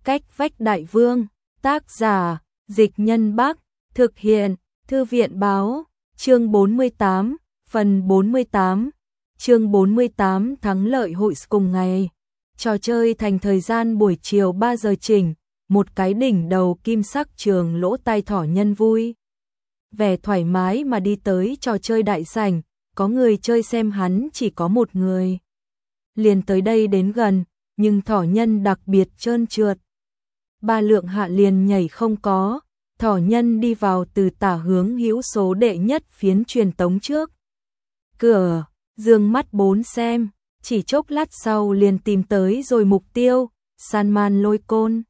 Cách vách đại vương, tác giả, Dịch Nhân Bắc, thực hiện, Thư viện báo, chương 48, phần 48, chương 48 thắng lợi hội cùng ngày. Trò chơi thành thời gian buổi chiều 3 giờ chỉnh, một cái đỉnh đầu kim sắc trường lỗ tai thỏ nhân vui vẻ thoải mái mà đi tới trò chơi đại sảnh, có người chơi xem hắn chỉ có một người. Liền tới đây đến gần, nhưng thỏ nhân đặc biệt trơn trượt. Ba lượng hạ liền nhảy không có, thỏ nhân đi vào từ tả hướng hữu số đệ nhất phiến truyền tống trước. Cửa, dương mắt bốn xem, chỉ chốc lát sau liền tìm tới rồi mục tiêu, San lôi côn.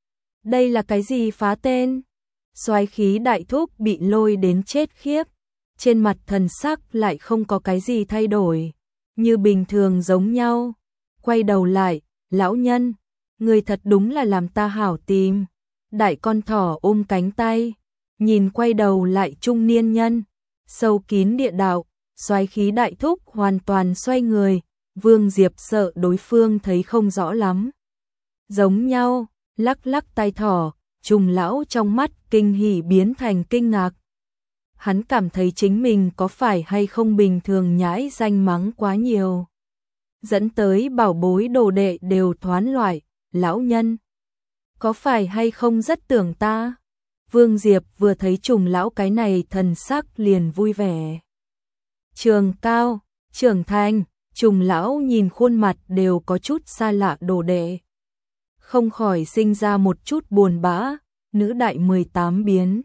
Đây là cái gì phá tên? Soái khí đại thúc bị lôi đến chết khiếp, trên mặt thần sắc lại không có cái gì thay đổi, như bình thường giống nhau. Quay đầu lại, lão nhân, người thật đúng là làm ta hảo tìm. Đại con thỏ ôm cánh tay, nhìn quay đầu lại trung niên nhân, sâu kín địa đạo, soái khí đại thúc hoàn toàn xoay người, Vương Diệp sợ đối phương thấy không rõ lắm. Giống nhau, lắc lắc tay thỏ, Trùng lão trong mắt kinh hỉ biến thành kinh ngạc. Hắn cảm thấy chính mình có phải hay không bình thường nhãi danh mắng quá nhiều, dẫn tới bảo bối đồ đệ đều thoán loại, lão nhân. Có phải hay không rất tưởng ta? Vương Diệp vừa thấy Trùng lão cái này thần sắc liền vui vẻ. Trường cao, trưởng thành, Trùng lão nhìn khuôn mặt đều có chút xa lạ đồ đệ, không khỏi sinh ra một chút buồn bã. Nữ đại 18 biến,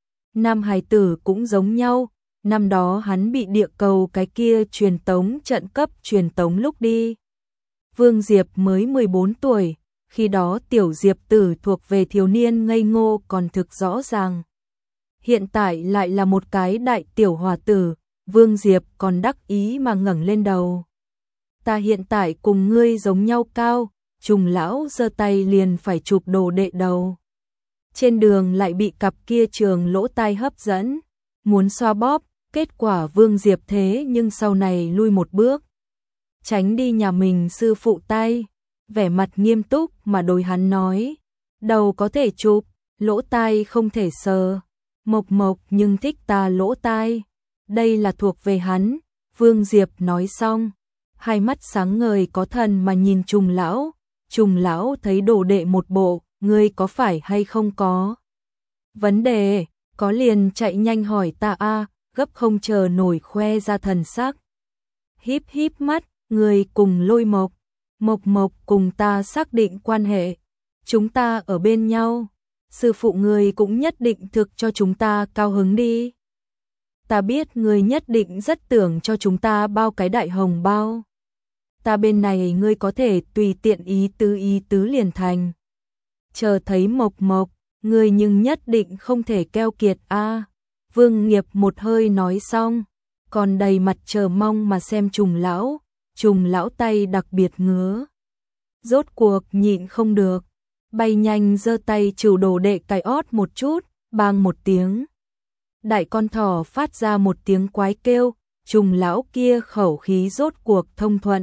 nam hài tử cũng giống nhau. Năm đó hắn bị địa cầu cái kia truyền tống trận cấp truyền tống lúc đi. Vương Diệp mới 14 tuổi, khi đó tiểu Diệp tử thuộc về thiếu niên ngây ngô còn thực rõ ràng. Hiện tại lại là một cái đại tiểu hòa tử, Vương Diệp còn đắc ý mà ngẩng lên đầu. Ta hiện tại cùng ngươi giống nhau cao, Trùng lão giơ tay liền phải chụp đồ đệ đầu. Trên đường lại bị cặp kia trường lỗ tai hấp dẫn, muốn xoa bóp, kết quả Vương Diệp thế nhưng sau này lui một bước, tránh đi nhà mình sư phụ tay, vẻ mặt nghiêm túc mà đối hắn nói, đầu có thể chụp, lỗ tai không thể sờ, Mộc Mộc nhưng thích ta lỗ tai, đây là thuộc về hắn. Vương Diệp nói xong, hai mắt sáng ngời có thần mà nhìn Trùng lão thấy đồ đệ một bộ, ngươi có phải hay không có vấn đề, có liền chạy nhanh hỏi ta a, gấp không chờ nổi khoe ra thần sắc. Híp híp mắt, ngươi cùng Lôi Mộc, Mộc Mộc cùng ta xác định quan hệ, chúng ta ở bên nhau, sư phụ ngươi cũng nhất định thực cho chúng ta cao hứng đi. Ta biết ngươi nhất định rất tưởng cho chúng ta bao cái đại hồng bao. Ta bên này ngươi có thể tùy tiện ý tứ liền thành. Chờ thấy Mộc Mộc, ngươi nhưng nhất định không thể keo kiệt a. Vương Nghiệp một hơi nói xong, còn đầy mặt chờ mong mà xem Trùng lão tay đặc biệt ngứa. Rốt cuộc nhịn không được, bay nhanh giơ tay trừ đồ đệ cài ót một chút, bang một tiếng. Đại con thỏ phát ra một tiếng quái kêu, Trùng lão kia khẩu khí rốt cuộc thông thuận.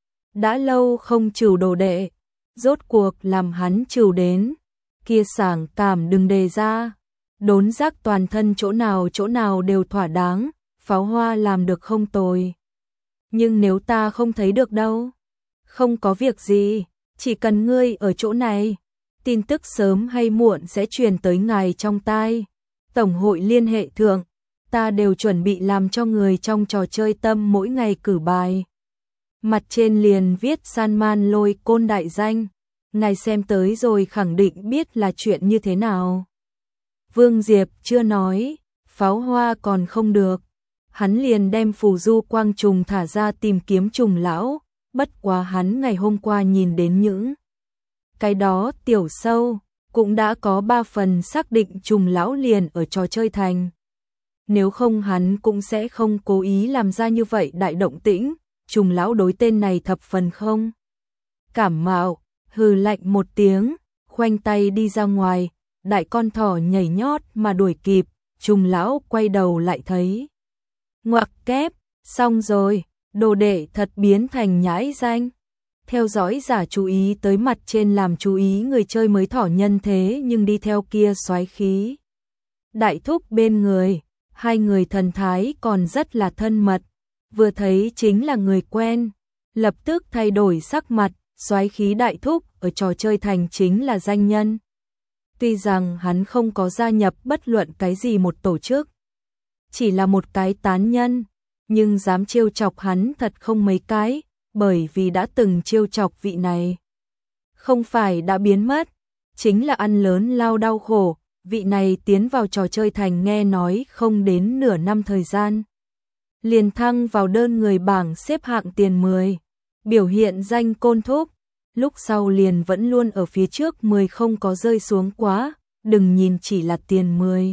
Đã lâu không trừ đồ đệ, rốt cuộc làm hắn trừ đến, kia sảng cảm đừng đề ra, đốn giác toàn thân chỗ nào đều thỏa đáng, pháo hoa làm được không tồi. Nhưng nếu ta không thấy được đâu? Không có việc gì, chỉ cần ngươi ở chỗ này, tin tức sớm hay muộn sẽ truyền tới ngài trong tai. Tổng hội liên hệ thượng, ta đều chuẩn bị làm cho người trong trò chơi tâm mỗi ngày cử bài. Mặt trên liền viết San lôi côn đại danh, ngài xem tới rồi khẳng định biết là chuyện như thế nào. Vương Diệp chưa nói, pháo hoa còn không được, hắn liền đem phù du quang trùng thả ra tìm kiếm Trùng lão, bất quá hắn ngày hôm qua nhìn đến những cái đó tiểu sâu, cũng đã có 3 phần xác định Trùng lão liền ở trò chơi thành. Nếu không hắn cũng sẽ không cố ý làm ra như vậy đại động tĩnh. Trùng lão đối tên này thập phần không cảm mạo, hừ lạnh một tiếng, khoanh tay đi ra ngoài. Đại con thỏ nhảy nhót mà đuổi kịp, Trùng lão quay đầu lại thấy, ngoặc kép, xong rồi, đồ đệ thật biến thành nhãi danh. theo dõi giả chú ý tới mặt trên làm chú ý người chơi mới thỏ nhân thế nhưng đi theo kia soái khí. Đại thúc bên người, hai người thần thái còn rất là thân mật, vừa thấy chính là người quen, lập tức thay đổi sắc mặt, soái khí đại thúc ở trò chơi thành chính là danh nhân. Tuy rằng hắn không có gia nhập bất luận cái gì một tổ chức, chỉ là một cái tán nhân, nhưng dám trêu chọc hắn thật không mấy cái, bởi vì đã từng trêu chọc vị này. Không phải đã biến mất, chính là ăn lớn lao đau khổ, vị này tiến vào trò chơi thành nghe nói không đến nửa năm thời gian. Liền thăng vào đơn người bảng xếp hạng tiền 10, biểu hiện danh Côn Thúc, lúc sau liền vẫn luôn ở phía trước 10 không có rơi xuống quá, đừng nhìn chỉ là tiền 10.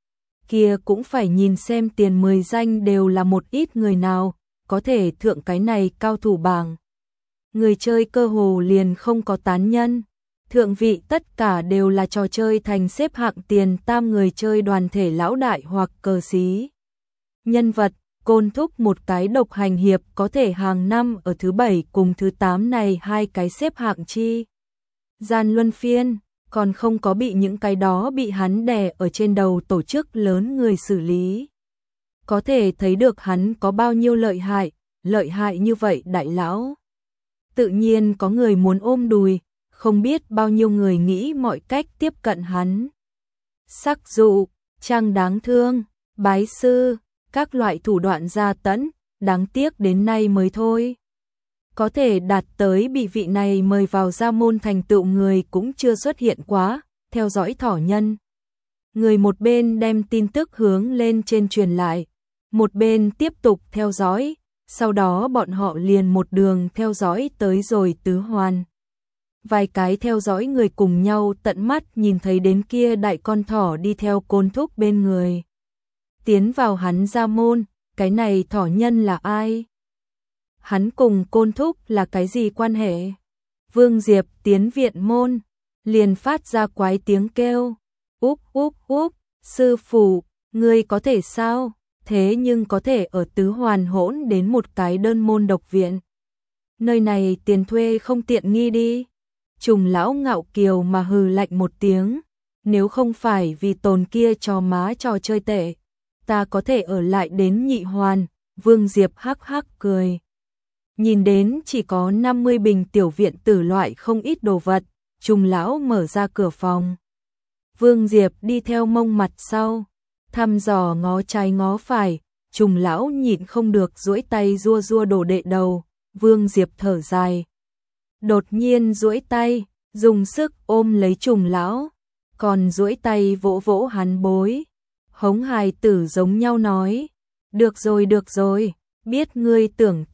Kia cũng phải nhìn xem tiền 10 danh đều là một ít người nào, có thể thượng cái này cao thủ bảng. Người chơi cơ hồ liền không có tán nhân, thượng vị tất cả đều là trò chơi thành xếp hạng tiền tam người chơi đoàn thể lão đại hoặc cờ xí. Nhân vật, Côn Thúc một cái độc hành hiệp có thể hàng năm ở thứ 7 cùng thứ 8 này hai cái xếp hạng chi. Gian luân phiên, còn không có bị những cái đó bị hắn đè ở trên đầu tổ chức lớn người xử lý. Có thể thấy được hắn có bao nhiêu lợi hại như vậy đại lão. Tự nhiên có người muốn ôm đùi, không biết bao nhiêu người nghĩ mọi cách tiếp cận hắn. Sắc dụ, trang đáng thương, bái sư, các loại thủ đoạn gia tấn, đáng tiếc đến nay mới thôi. Có thể đạt tới bị vị này mời vào gia môn thành tựu người cũng chưa xuất hiện quá, theo dõi thỏ nhân. Người một bên đem tin tức hướng lên trên truyền lại, một bên tiếp tục theo dõi, sau đó bọn họ liền một đường theo dõi tới rồi tứ hoàn. Vài cái theo dõi người cùng nhau tận mắt nhìn thấy đến kia đại con thỏ đi theo Côn Thúc bên người. Tiến vào hắn gia môn, cái này thỏ nhân là ai? Hắn cùng Côn Thúc là cái gì quan hệ? Vương Diệp tiến viện môn, liền phát ra quái tiếng kêu. Úp úp úp, sư phụ, ngươi có thể sao? Thế nhưng có thể ở tứ hoàn hỗn đến một cái đơn môn độc viện. Nơi này tiền thuê không tiện nghi đi. Trùng lão ngạo kiều mà hừ lạnh một tiếng. Nếu không phải vì tồn kia cho má trò chơi tệ, ta có thể ở lại đến nhị hoàn. Vương Diệp hắc hắc cười. Nhìn đến chỉ có 50 bình tiểu viện tử loại không ít đồ vật, Trùng lão mở ra cửa phòng. Vương Diệp đi theo mông mặt sau, thăm dò ngó trái ngó phải, Trùng lão nhịn không được duỗi tay rua rua đồ đệ đầu, Vương Diệp thở dài. Đột nhiên duỗi tay, dùng sức ôm lấy Trùng lão, còn duỗi tay vỗ vỗ hắn bối. Hống hài tử giống nhau nói, được rồi, biết ngươi tưởng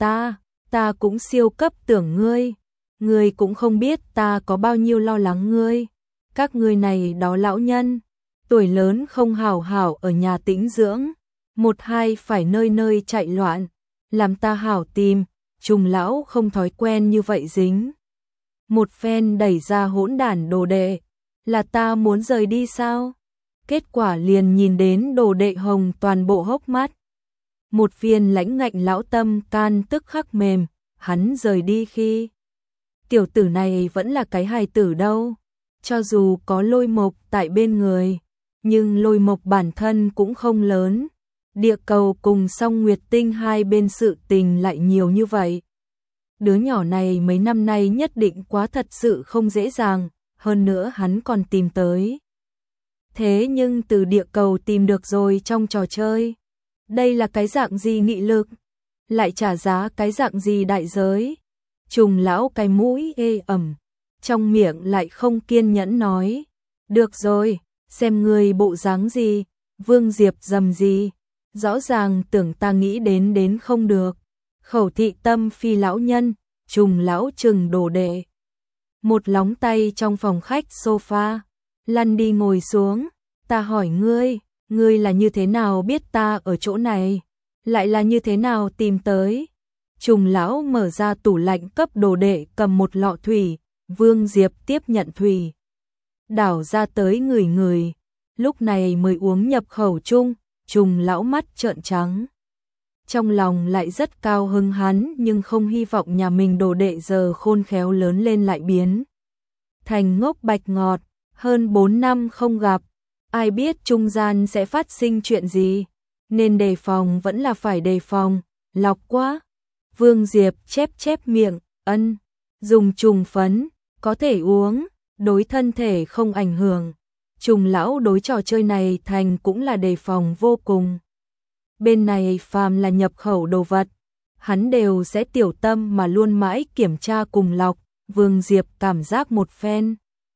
ta cũng siêu cấp tưởng ngươi cũng không biết ta có bao nhiêu lo lắng ngươi. Các ngươi này đó lão nhân, tuổi lớn không hảo hảo ở nhà tĩnh dưỡng, một hai phải nơi nơi chạy loạn, làm ta hảo tìm, Trùng lão không thói quen như vậy dính. Một phen đẩy ra hỗn đản đồ đệ, là ta muốn rời đi sao? Kết quả liền nhìn đến đồ đệ hồng toàn bộ hốc mắt. Một viên lãnh ngạnh lão tâm can tức khắc mềm, hắn rời đi khi. Tiểu tử này vẫn là cái hài tử đâu. Cho dù có Lôi Mộc tại bên người, nhưng Lôi Mộc bản thân cũng không lớn. Địa cầu cùng Song Nguyệt Tinh hai bên sự tình lại nhiều như vậy. Đứa nhỏ này mấy năm nay nhất định quá thật sự không dễ dàng, hơn nữa hắn còn tìm tới. Thế nhưng từ địa cầu tìm được rồi trong trò chơi. Đây là cái dạng gì nghị lực? Lại trả giá cái dạng gì đại giới? Trùng lão cái mũi ê ẩm, trong miệng lại không kiên nhẫn nói. Được rồi, xem ngươi bộ dáng gì, Vương Diệp dầm gì. Rõ ràng tưởng ta nghĩ đến không được. Khẩu thị tâm phi lão nhân, Trùng lão trừng đồ đệ. Một lóng tay trong phòng khách sofa, lăn đi ngồi xuống. Ta hỏi ngươi là như thế nào biết ta ở chỗ này? Lại là như thế nào tìm tới? Trùng lão mở ra tủ lạnh cấp đồ đệ cầm một lọ thủy, Vương Diệp tiếp nhận thủy. Đảo ra tới người, lúc này mới uống nhập khẩu chung, Trùng lão mắt trợn trắng. trong lòng lại rất cao hứng hắn nhưng không hy vọng nhà mình đồ đệ giờ khôn khéo lớn lên lại biến thành ngốc bạch ngọt, hơn 4 năm không gặp, ai biết trung gian sẽ phát sinh chuyện gì, nên đề phòng vẫn là phải đề phòng, lọc quá. Vương Diệp chép miệng, dùng trùng phấn, có thể uống, đối thân thể không ảnh hưởng. Trùng lão đối trò chơi này thành cũng là đề phòng vô cùng. Bên này phàm là nhập khẩu đồ vật, hắn đều sẽ tiểu tâm mà luôn mãi kiểm tra cùng lọc. Vương Diệp cảm giác một phen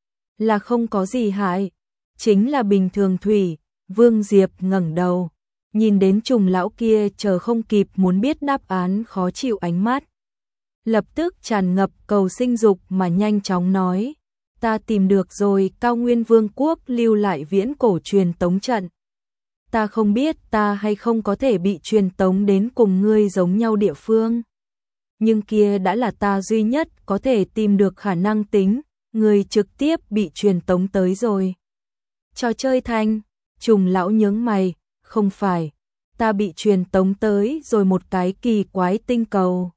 là không có gì hại, chính là bình thường thủy. Vương Diệp ngẩng đầu, nhìn đến trùng lão kia chờ không kịp muốn biết đáp án khó chịu ánh mắt. Lập tức tràn ngập cầu sinh dục mà nhanh chóng nói, ta tìm được rồi, Cao Nguyên Vương quốc lưu lại viễn cổ truyền tống trận. Ta không biết ta hay không có thể bị truyền tống đến cùng ngươi giống nhau địa phương. Nhưng kia đã là ta duy nhất có thể tìm được khả năng tính, người trực tiếp bị truyền tống tới rồi. Trò chơi thành, trùng lão nhướng mày, không phải, ta bị truyền tống tới rồi một cái kỳ quái tinh cầu.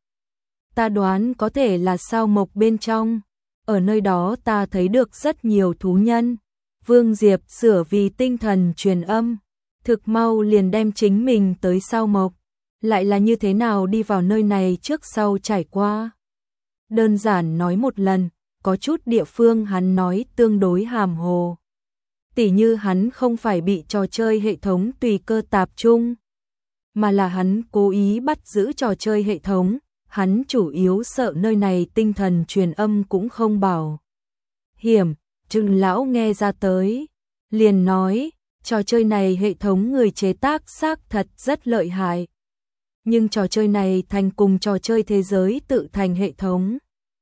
Ta đoán có thể là sao mộc bên trong, ở nơi đó ta thấy được rất nhiều thú nhân. Vương Diệp sửa vì tinh thần truyền âm, thực mau liền đem chính mình tới sao mộc. Lại là như thế nào đi vào nơi này trước sau trải qua. Đơn giản nói một lần, có chút địa phương hắn nói tương đối hàm hồ. Tỉ như hắn không phải bị trò chơi hệ thống tùy cơ tạp trung, mà là hắn cố ý bắt giữ trò chơi hệ thống, hắn chủ yếu sợ nơi này tinh thần truyền âm cũng không bảo hiểm. Trừng lão nghe ra tới, liền nói, trò chơi này hệ thống người chế tác xác thật rất lợi hại. Nhưng trò chơi này thành cùng trò chơi thế giới tự thành hệ thống.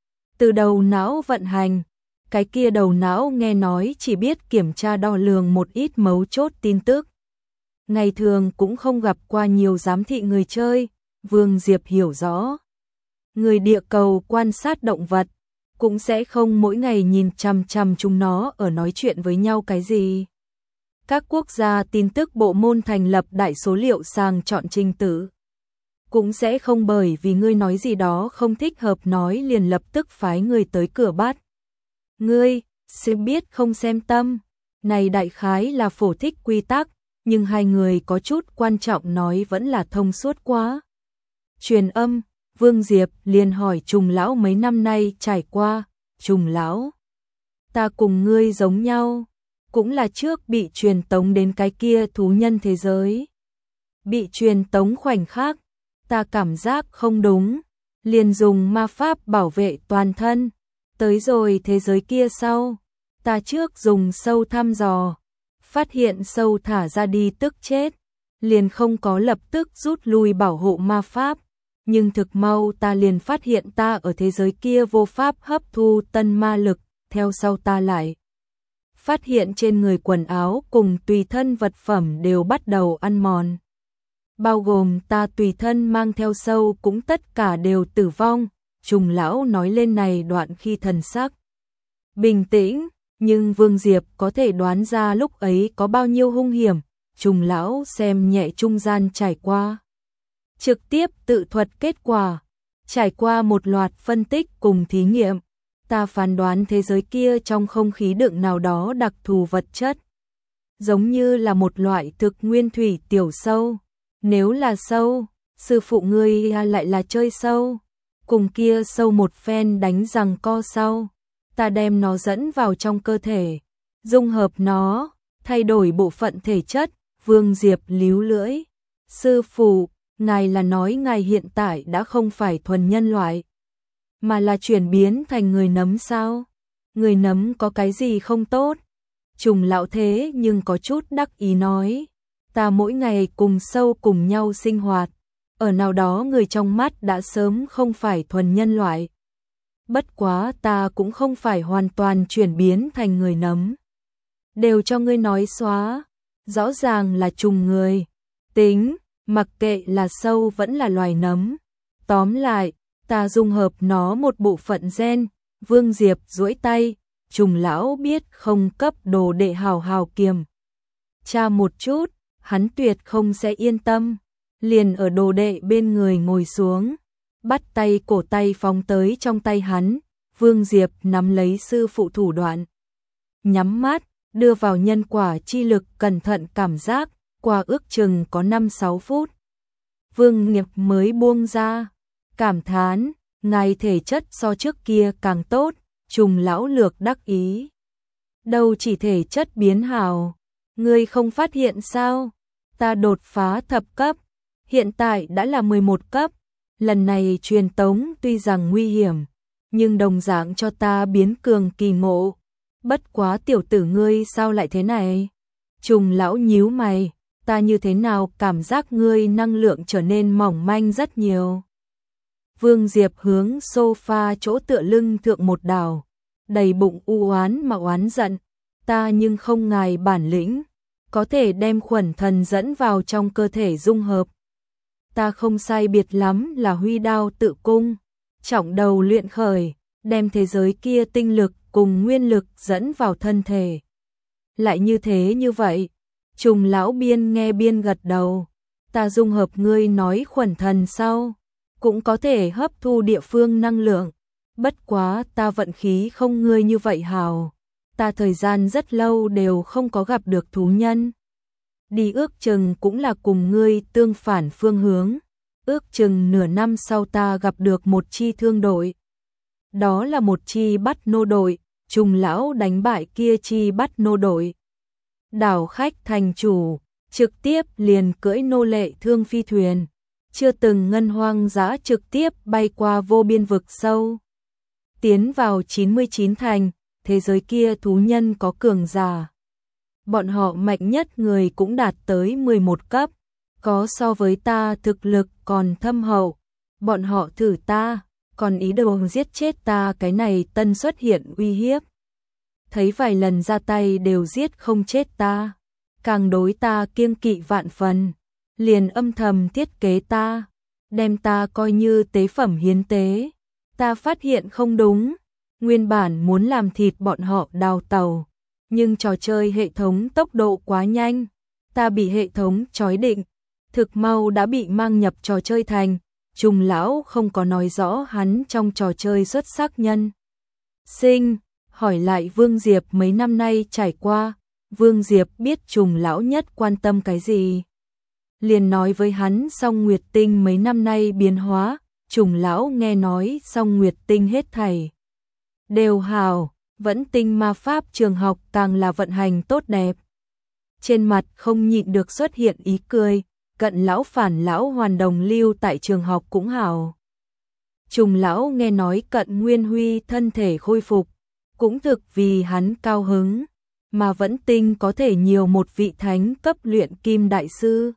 Từ đầu não vận hành, cái kia đầu não nghe nói chỉ biết kiểm tra đo lường một ít mấu chốt tin tức. Ngày thường cũng không gặp qua nhiều giám thị người chơi, Vương Diệp hiểu rõ. Người địa cầu quan sát động vật, cũng sẽ không mỗi ngày nhìn chằm chằm chúng nó ở nói chuyện với nhau cái gì. Các quốc gia tin tức bộ môn thành lập đại số liệu sàng chọn trình tự. Cũng sẽ không bởi vì ngươi nói gì đó không thích hợp nói liền lập tức phái người tới cửa bắt. Ngươi, xem biết không xem tâm, này đại khái là phổ thích quy tắc, nhưng hai người có chút quan trọng nói vẫn là thông suốt quá. Truyền âm, Vương Diệp liền hỏi trùng lão mấy năm nay trải qua. Trùng lão, ta cùng ngươi giống nhau, cũng là trước bị truyền tống đến cái kia thú nhân thế giới. Bị truyền tống khoảnh khắc, ta cảm giác không đúng, liền dùng ma pháp bảo vệ toàn thân. Tới rồi thế giới kia sau, ta trước dùng sâu thăm dò, phát hiện sâu thả ra đi tức chết, liền không có lập tức rút lui bảo hộ ma pháp. Nhưng thực mau ta liền phát hiện ta ở thế giới kia vô pháp hấp thu tân ma lực, theo sau ta lại phát hiện trên người quần áo cùng tùy thân vật phẩm đều bắt đầu ăn mòn. Bao gồm ta tùy thân mang theo sâu cũng tất cả đều tử vong. Trùng lão nói lên này đoạn khi thần sắc bình tĩnh, nhưng Vương Diệp có thể đoán ra lúc ấy có bao nhiêu hung hiểm. Trùng lão xem nhẹ trung gian trải qua, trực tiếp tự thuật kết quả, trải qua một loạt phân tích cùng thí nghiệm, ta phán đoán thế giới kia trong không khí đựng nào đó đặc thù vật chất, giống như là một loại thực nguyên thủy tiểu sâu. Nếu là sâu, sư phụ ngươi lại là chơi sâu, cùng kia sâu một phen đánh giằng co sau, ta đem nó dẫn vào trong cơ thể, dung hợp nó, thay đổi bộ phận thể chất. Vương Diệp líu lưỡi, sư phụ, ngài là nói ngài hiện tại đã không phải thuần nhân loại, mà là chuyển biến thành người nấm sao? Người nấm có cái gì không tốt? Trùng lão thế nhưng có chút đắc ý nói, ta mỗi ngày cùng sâu cùng nhau sinh hoạt, ở nào đó người trong mắt đã sớm không phải thuần nhân loại. Bất quá ta cũng không phải hoàn toàn chuyển biến thành người nấm. Đều cho ngươi nói xóa, rõ ràng là trùng người. Tính, mặc kệ là sâu vẫn là loài nấm. Tóm lại, ta dung hợp nó một bộ phận gen. Vương Diệp duỗi tay, trùng lão biết không cấp đồ đệ hào hào kiềm tra một chút, hắn tuyệt không sẽ yên tâm. liền ở đồ đệ bên người ngồi xuống, bắt tay cổ tay phóng tới trong tay hắn, Vương Diệp nắm lấy sư phụ thủ đoạn. Nhắm mắt, đưa vào nhân quả chi lực cẩn thận cảm giác, qua ước chừng có 5-6 phút. Vương Nghiệp mới buông ra, cảm thán, ngài thể chất so trước kia càng tốt, Trùng lão lược đắc ý. Đâu chỉ thể chất biến hào, ngươi không phát hiện sao? Ta đột phá thập cấp, hiện tại đã là 11 cấp, lần này truyền tống tuy rằng nguy hiểm, nhưng đồng dạng cho ta biến cường kỳ ngộ. Bất quá tiểu tử ngươi sao lại thế này? Trùng lão nhíu mày, ta như thế nào cảm giác ngươi năng lượng trở nên mỏng manh rất nhiều. Vương Diệp hướng sofa chỗ tựa lưng thượng một đảo, đầy bụng u oán mà oán giận, ta nhưng không ngài bản lĩnh, có thể đem khuẩn thần dẫn vào trong cơ thể dung hợp. Ta không sai biệt lắm là huy đao tự cung, trọng đầu luyện khởi, đem thế giới kia tinh lực cùng nguyên lực dẫn vào thân thể. Lại như thế như vậy, Trùng lão biên nghe biên gật đầu, ta dung hợp ngươi nói khuẩn thần sau, cũng có thể hấp thu địa phương năng lượng, bất quá ta vận khí không ngươi như vậy hào, ta thời gian rất lâu đều không có gặp được thú nhân. Đi ước chừng cũng là cùng ngươi tương phản phương hướng, ước chừng nửa năm sau ta gặp được một chi thương đội. Đó là một chi bắt nô đội, Trùng lão đánh bại kia chi bắt nô đội. Đảo khách thành chủ, trực tiếp liền cưỡi nô lệ thương phi thuyền, chưa từng ngân hoang dã trực tiếp bay qua vô biên vực sâu. Tiến vào 99 thành, thế giới kia thú nhân có cường giả. Bọn họ mạnh nhất người cũng đạt tới 11 cấp, có so với ta thực lực còn thâm hậu. Bọn họ thử ta, còn ý đồ giết chết ta, cái này tân xuất hiện uy hiếp. Thấy vài lần ra tay đều giết không chết ta, càng đối ta kiêng kỵ vạn phần, liền âm thầm thiết kế ta, đem ta coi như tế phẩm hiến tế. Ta phát hiện không đúng, nguyên bản muốn làm thịt bọn họ đào tàu, nhưng trò chơi hệ thống tốc độ quá nhanh, ta bị hệ thống trói định, thực mau đã bị mang nhập trò chơi thành. Trùng lão không có nói rõ hắn trong trò chơi xuất sắc nhân sinh, hỏi lại Vương Diệp mấy năm nay trải qua, Vương Diệp biết Trùng lão nhất quan tâm cái gì. Liền nói với hắn Song Nguyệt Tinh mấy năm nay biến hóa, Trùng lão nghe nói Song Nguyệt Tinh hết thảy đều hào, vẫn tinh ma pháp trường học càng là vận hành tốt đẹp. Trên mặt không nhịn được xuất hiện ý cười, Cận lão Phản lão Hoàn đồng lưu tại trường học cũng hào. Trùng lão nghe nói Cận Nguyên Huy thân thể khôi phục, cũng thực vì hắn cao hứng, mà vẫn tinh có thể nhiều một vị thánh cấp luyện kim đại sư.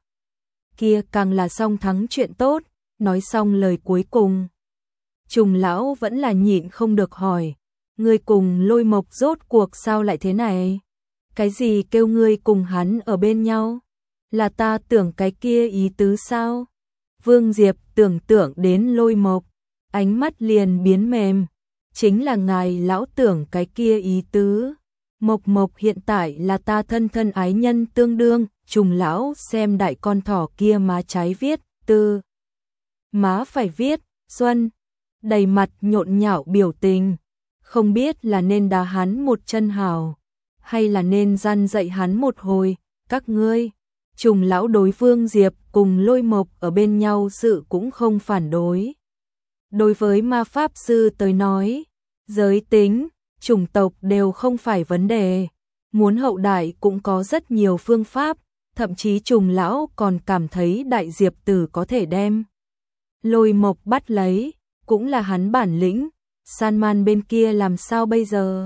Kia càng là song thắng chuyện tốt, nói xong lời cuối cùng. Trùng lão vẫn là nhịn không được hỏi, ngươi cùng Lôi Mộc rốt cuộc sao lại thế này? Cái gì kêu ngươi cùng hắn ở bên nhau? Là ta tưởng cái kia ý tứ sao? Vương Diệp tưởng tượng đến Lôi Mộc, ánh mắt liền biến mềm, chính là ngài lão tưởng cái kia ý tứ. Mộc Mộc hiện tại là ta thân thân ái nhân tương đương. Trùng lão xem đại con thỏ kia má trái viết tư, má phải viết Xuân, đầy mặt nhộn nhạo biểu tình, không biết là nên đá hắn một chân hào, hay là nên răn dạy hắn một hồi. Các ngươi, Trùng lão đối Vương Diệp cùng Lôi Mộc ở bên nhau sự cũng không phản đối. Đối với ma pháp sư tới nói, giới tính, chủng tộc đều không phải vấn đề, muốn hậu đại cũng có rất nhiều phương pháp. Thậm chí Trùng lão còn cảm thấy Đại Diệp Tử có thể đem Lôi Mộc bắt lấy, cũng là hắn bản lĩnh. San Man bên kia làm sao bây giờ?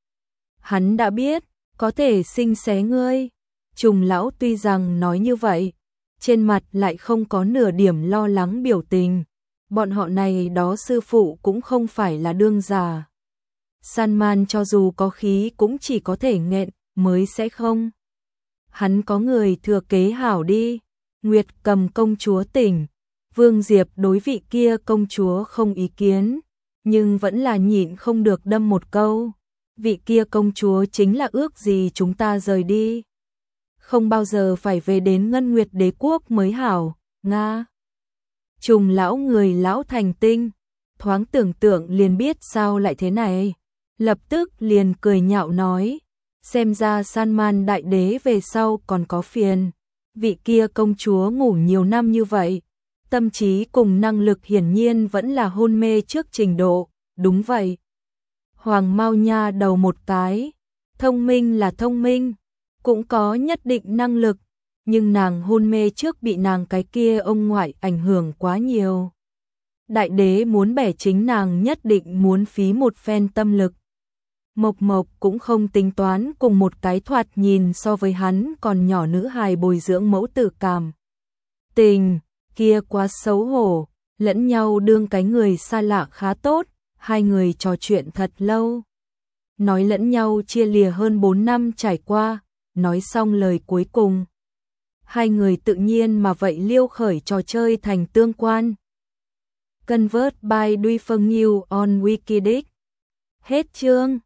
Hắn đã biết, có thể sinh xé ngươi. Trùng lão tuy rằng nói như vậy, trên mặt lại không có nửa điểm lo lắng biểu tình. Bọn họ này đó sư phụ cũng không phải là đương già. San Man cho dù có khí cũng chỉ có thể nghẹn, mới sẽ không. Hắn có người thừa kế hảo đi. Nguyệt Cầm công chúa tỉnh, Vương Diệp đối vị kia công chúa không ý kiến, nhưng vẫn là nhịn không được đâm một câu. Vị kia công chúa chính là ước gì chúng ta rời đi, không bao giờ phải về đến Ngân Nguyệt Đế quốc mới hảo. Nga. Trùng lão người lão thành tinh, thoáng tưởng tượng liền biết sao lại thế này. Lập tức liền cười nhạo nói, xem ra Salman đại đế về sau còn có phiền. Vị kia công chúa ngủ nhiều năm như vậy, tâm trí cùng năng lực hiển nhiên vẫn là hôn mê trước trình độ, đúng vậy. Hoàng Mao nha đầu một cái, thông minh là thông minh, cũng có nhất định năng lực, nhưng nàng hôn mê trước bị nàng cái kia ông ngoại ảnh hưởng quá nhiều. Đại đế muốn bẻ chính nàng nhất định muốn phí một phen tâm lực. Mộc Mộc cũng không tính toán cùng một cái thoạt nhìn so với hắn còn nhỏ nữ hài bồi dưỡng mẫu tử cảm. Tình, kia quá xấu hổ, lẫn nhau đương cái người xa lạ khá tốt, hai người trò chuyện thật lâu. Nói lẫn nhau chia lìa hơn 4 năm trải qua, nói xong lời cuối cùng. Hai người tự nhiên mà vậy liêu khởi trò chơi thành tương quan. Convert by Duy Phương Nhiêu on Wikidic. Hết chương.